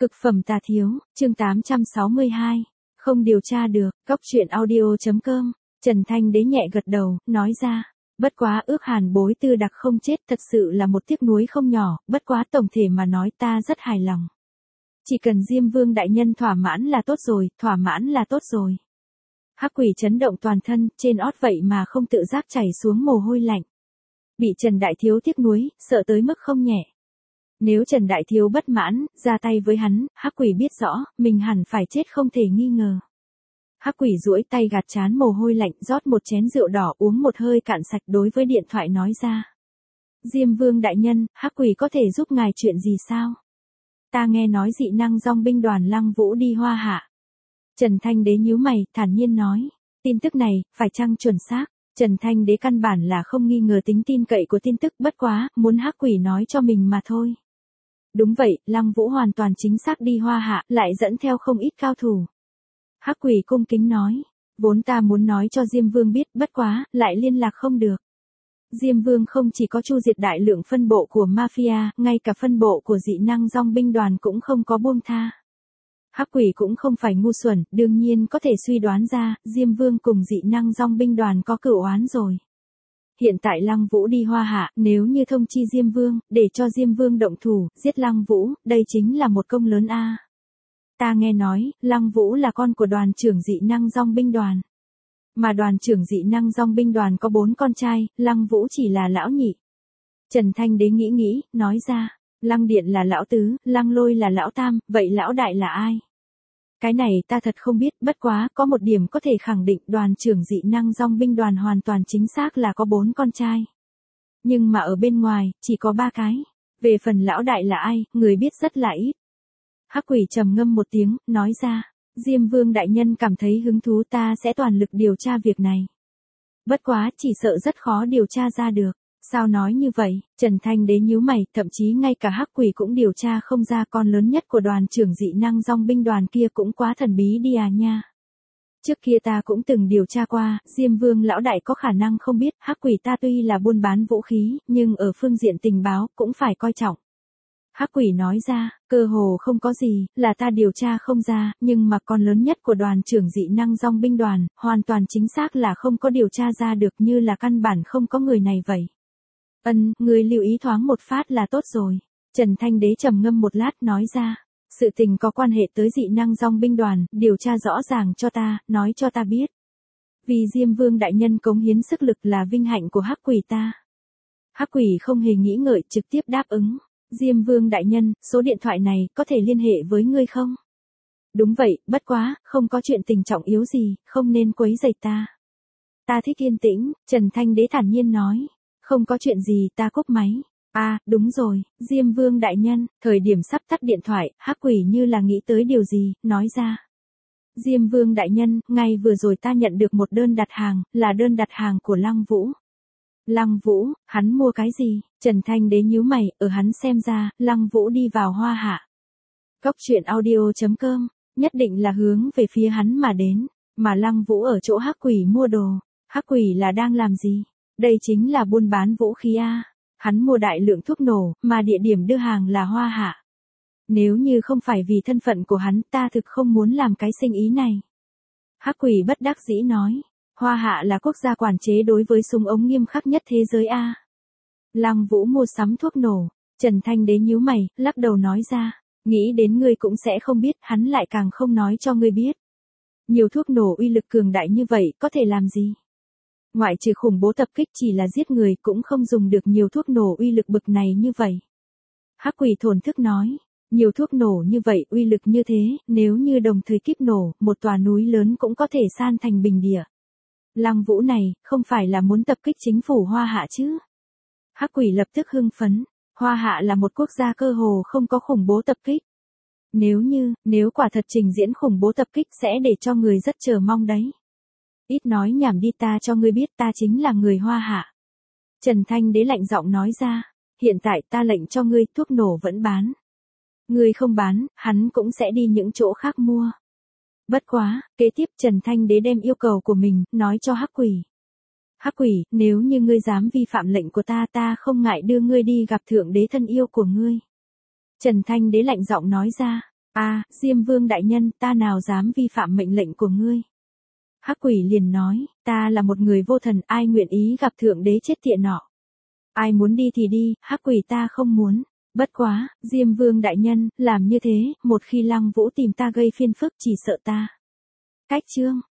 Cực phẩm tà thiếu, chương 862. Không điều tra được, Cóc truyện audio.com. Trần Thanh Đế nhẹ gật đầu, nói ra. Bất quá ước Hàn Bối Tư Đặc không chết thật sự là một tiếc nuối không nhỏ, bất quá tổng thể mà nói ta rất hài lòng. Chỉ cần Diêm Vương đại nhân thỏa mãn là tốt rồi, thỏa mãn là tốt rồi. Hắc Quỷ chấn động toàn thân, trên ót vậy mà không tự giác chảy xuống mồ hôi lạnh. Bị Trần Đại Thiếu tiếc nuối, sợ tới mức không nhẹ. Nếu Trần Đại Thiếu bất mãn, ra tay với hắn, Hắc Quỷ biết rõ, mình hẳn phải chết không thể nghi ngờ. Hắc Quỷ duỗi tay gạt trán mồ hôi lạnh, rót một chén rượu đỏ uống một hơi cạn sạch, đối với điện thoại nói ra. Diêm Vương đại nhân, Hắc Quỷ có thể giúp ngài chuyện gì sao? Ta nghe nói dị năng dòng binh đoàn Lăng Vũ đi Hoa Hạ. Trần Thanh Đế nhíu mày, thản nhiên nói. Tin tức này, phải chăng chuẩn xác? Trần Thanh Đế căn bản là không nghi ngờ tính tin cậy của tin tức, bất quá, muốn Hắc Quỷ nói cho mình mà thôi. Đúng vậy, Lăng Vũ hoàn toàn chính xác đi Hoa Hạ, lại dẫn theo không ít cao thủ. Hắc Quỷ cung kính nói, vốn ta muốn nói cho Diêm Vương biết, bất quá, lại liên lạc không được. Diêm Vương không chỉ có chu diệt đại lượng phân bộ của mafia, ngay cả phân bộ của dị năng dòng binh đoàn cũng không có buông tha. Hắc Quỷ cũng không phải ngu xuẩn, đương nhiên có thể suy đoán ra, Diêm Vương cùng dị năng dòng binh đoàn có cửu oán rồi. Hiện tại Lăng Vũ đi Hoa Hạ, nếu như thông chi Diêm Vương, để cho Diêm Vương động thủ, giết Lăng Vũ, đây chính là một công lớn a. Ta nghe nói, Lăng Vũ là con của đoàn trưởng dị năng dòng binh đoàn. Mà đoàn trưởng dị năng dòng binh đoàn có 4 con trai, Lăng Vũ chỉ là lão nhị. Trần Thanh Đế nghĩ, nói ra, Lăng Điện là lão tứ, Lăng Lôi là lão tam, vậy lão đại là ai? Cái này ta thật không biết, bất quá, có một điểm có thể khẳng định đoàn trưởng dị năng dòng binh đoàn hoàn toàn chính xác là có 4 con trai. Nhưng mà ở bên ngoài, chỉ có 3 cái. Về phần lão đại là ai, người biết rất là ít. Hắc Quỷ trầm ngâm một tiếng, nói ra, Diêm Vương đại nhân cảm thấy hứng thú, ta sẽ toàn lực điều tra việc này. Bất quá, chỉ sợ rất khó điều tra ra được. Sao nói như vậy? Trần Thanh Đế nhíu mày, thậm chí ngay cả Hắc Quỷ cũng điều tra không ra, con lớn nhất của đoàn trưởng dị năng dòng binh đoàn kia cũng quá thần bí đi à nha. Trước kia ta cũng từng điều tra qua, Diêm Vương lão đại có khả năng không biết, Hắc Quỷ ta tuy là buôn bán vũ khí, nhưng ở phương diện tình báo cũng phải coi trọng. Hắc Quỷ nói ra, cơ hồ không có gì, là ta điều tra không ra, nhưng mà con lớn nhất của đoàn trưởng dị năng dòng binh đoàn, hoàn toàn chính xác là không có điều tra ra được, như là căn bản không có người này vậy. Người lưu ý thoáng một phát là tốt rồi. Trần Thanh Đế trầm ngâm một lát nói ra, sự tình có quan hệ tới dị năng dòng binh đoàn, điều tra rõ ràng cho ta, nói cho ta biết. Vì Diêm Vương đại nhân cống hiến sức lực là vinh hạnh của Hắc Quỷ ta. Hắc Quỷ không hề nghĩ ngợi, trực tiếp đáp ứng. Diêm Vương đại nhân, số điện thoại này có thể liên hệ với ngươi không? Đúng vậy, bất quá, không có chuyện tình trọng yếu gì, không nên quấy rầy ta. Ta thích yên tĩnh, Trần Thanh Đế thản nhiên nói. Không có chuyện gì, ta cúp máy. Đúng rồi, Diêm Vương đại nhân, thời điểm sắp tắt điện thoại, Hắc Quỷ như là nghĩ tới điều gì, nói ra. Diêm Vương đại nhân, ngày vừa rồi ta nhận được một đơn đặt hàng, là đơn đặt hàng của Lăng Vũ. Lăng Vũ, hắn mua cái gì? Trần Thanh Đế nhíu mày, ở hắn xem ra, Lăng Vũ đi vào Hoa Hạ. Cóc truyện audio.com, nhất định là hướng về phía hắn mà đến, mà Lăng Vũ ở chỗ Hắc Quỷ mua đồ. Hắc Quỷ là đang làm gì? Đây chính là buôn bán vũ khí a. Hắn mua đại lượng thuốc nổ, mà địa điểm đưa hàng là Hoa Hạ. Nếu như không phải vì thân phận của hắn, ta thực không muốn làm cái sinh ý này. Hắc Quỷ bất đắc dĩ nói. Hoa Hạ là quốc gia quản chế đối với súng ống nghiêm khắc nhất thế giới a. Lăng Vũ mua sắm thuốc nổ. Trần Thanh Đế nhíu mày, lắc đầu nói ra. Nghĩ đến ngươi cũng sẽ không biết, hắn lại càng không nói cho ngươi biết. Nhiều thuốc nổ uy lực cường đại như vậy, có thể làm gì? Ngoại trừ khủng bố tập kích chỉ là giết người, cũng không dùng được nhiều thuốc nổ uy lực bực này như vậy. Hắc Quỷ thổn thức nói. Nhiều thuốc nổ như vậy, uy lực như thế, nếu như đồng thời kíp nổ, một tòa núi lớn cũng có thể san thành bình địa. Lăng Vũ này, không phải là muốn tập kích chính phủ Hoa Hạ chứ? Hắc Quỷ lập tức hưng phấn. Hoa Hạ là một quốc gia cơ hồ không có khủng bố tập kích. Nếu quả thật trình diễn khủng bố tập kích sẽ để cho người rất chờ mong đấy. Ít nói nhảm đi, ta cho ngươi biết ta chính là người Hoa Hạ. Trần Thanh Đế lạnh giọng nói ra. Hiện tại ta lệnh cho ngươi, thuốc nổ vẫn bán. Ngươi không bán, hắn cũng sẽ đi những chỗ khác mua. Bất quá, kế tiếp Trần Thanh Đế đem yêu cầu của mình, nói cho Hắc Quỷ. Hắc Quỷ, nếu như ngươi dám vi phạm lệnh của ta, ta không ngại đưa ngươi đi gặp thượng đế thân yêu của ngươi. Trần Thanh Đế lạnh giọng nói ra. Diêm Vương đại nhân, ta nào dám vi phạm mệnh lệnh của ngươi. Hắc quỷ liền nói, ta là một người vô thần, ai nguyện ý gặp thượng đế chết tiệt nọ. Ai muốn đi thì đi, Hắc quỷ ta không muốn. Bất quá, Diêm Vương đại nhân, làm như thế, một khi Lăng Vũ tìm ta gây phiền phức chỉ sợ ta. Cách chương.